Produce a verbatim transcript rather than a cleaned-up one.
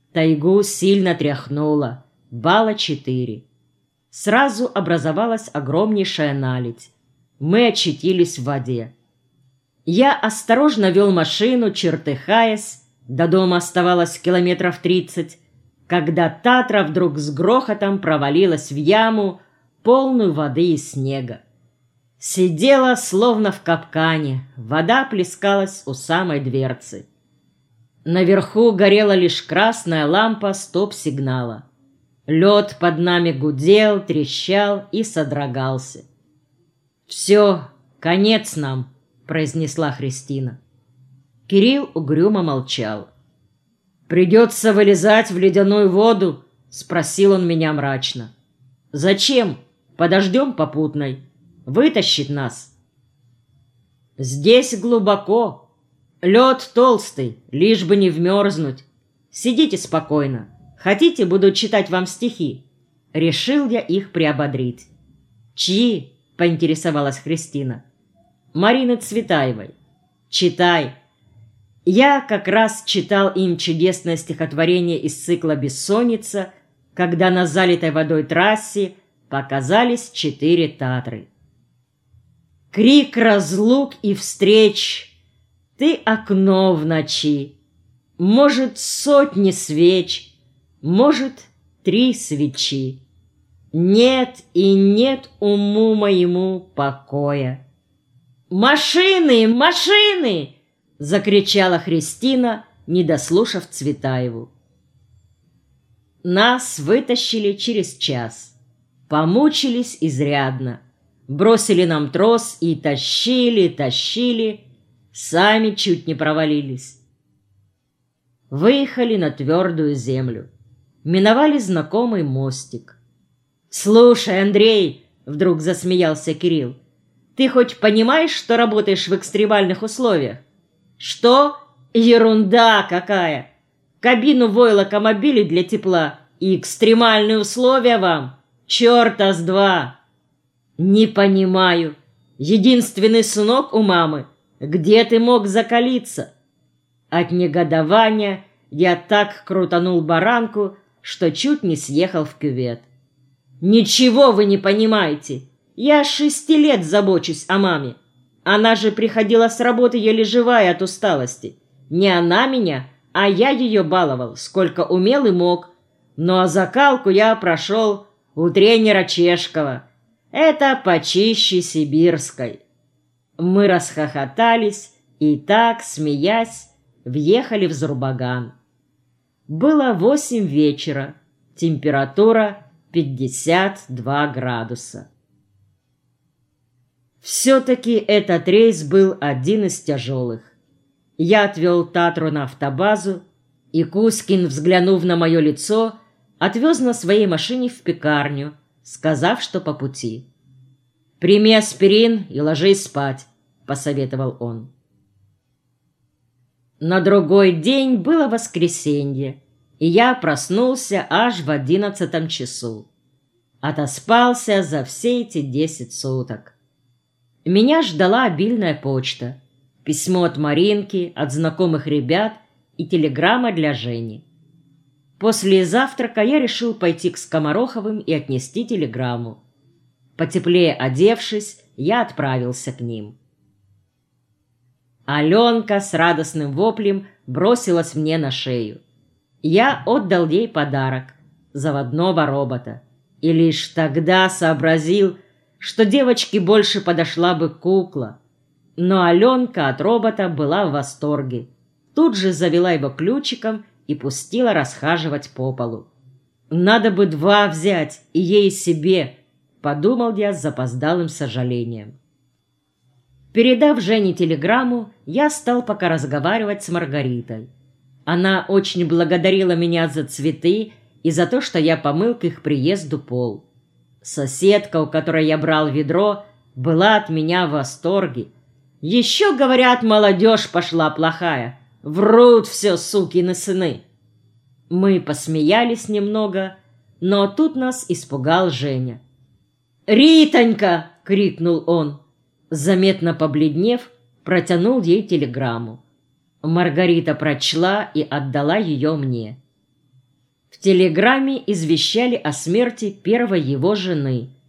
Тайгу сильно тряхнуло, балла четыре. Сразу образовалась огромнейшая наледь. Мы очутились в воде. Я осторожно вел машину, чертыхаясь, до дома оставалось километров тридцать, когда Татра вдруг с грохотом провалилась в яму, полную воды и снега. Сидела словно в капкане, вода плескалась у самой дверцы. Наверху горела лишь красная лампа стоп-сигнала. Лед под нами гудел, трещал и содрогался. «Все, конец нам», — произнесла Христина. Кирилл угрюмо молчал. «Придется вылезать в ледяную воду?» — спросил он меня мрачно. «Зачем? Подождем попутной. Вытащит нас». «Здесь глубоко. Лед толстый, лишь бы не вмерзнуть. Сидите спокойно. Хотите, буду читать вам стихи?» Решил я их приободрить. «Чьи?» — поинтересовалась Христина. «Марины Цветаевой». «Читай». Я как раз читал им чудесное стихотворение из цикла «Бессонница», когда на залитой водой трассе показались четыре Татры. Крик разлук и встреч, ты окно в ночи, может, сотни свеч, может, три свечи. Нет и нет уму моему покоя. «Машины! Машины!» — закричала Христина, не дослушав Цветаеву. Нас вытащили через час. Помучились изрядно. Бросили нам трос и тащили, тащили. Сами чуть не провалились. Выехали на твердую землю. Миновали знакомый мостик. «Слушай, Андрей!» — вдруг засмеялся Кирилл. «Ты хоть понимаешь, что работаешь в экстремальных условиях?» «Что? Ерунда какая! Кабину войлокомобилей для тепла и экстремальные условия вам! Черта с два!» «Не понимаю. Единственный сынок у мамы. Где ты мог закалиться?» От негодования я так крутанул баранку, что чуть не съехал в кювет. «Ничего вы не понимаете. Я шести лет забочусь о маме. Она же приходила с работы еле живая от усталости. Не она меня, а я ее баловал, сколько умел и мог. Ну а закалку я прошел у тренера Чешкова. Это почище сибирской». Мы расхохотались и так, смеясь, въехали в Зурбаган. Было восемь вечера, температура пятьдесят два градуса. Все-таки этот рейс был один из тяжелых. Я отвел Татру на автобазу, и Кузькин, взглянув на мое лицо, отвез на своей машине в пекарню, сказав, что по пути. «Прими аспирин и ложись спать», — посоветовал он. На другой день было воскресенье, и я проснулся аж в одиннадцатом часу. Отоспался за все эти десять суток. Меня ждала обильная почта, письмо от Маринки, от знакомых ребят и телеграмма для Жени. После завтрака я решил пойти к Скомороховым и отнести телеграмму. Потеплее одевшись, я отправился к ним. Аленка с радостным воплем бросилась мне на шею. Я отдал ей подарок — заводного робота. И лишь тогда сообразил, что девочке больше подошла бы кукла. Но Аленка от робота была в восторге. Тут же завела его ключиком и пустила расхаживать по полу. «Надо бы два взять, и ей и себе», — подумал я с запоздалым сожалением. Передав Жене телеграмму, я стал пока разговаривать с Маргаритой. Она очень благодарила меня за цветы и за то, что я помыл к их приезду пол. Соседка, у которой я брал ведро, была от меня в восторге. Еще, говорят, молодежь пошла плохая. Врут все сукины сыны. Мы посмеялись немного, но тут нас испугал Женя. «Ритонька!» — крикнул он. Заметно побледнев, протянул ей телеграмму. Маргарита прочла и отдала ее мне. В телеграмме извещали о смерти первой его жены.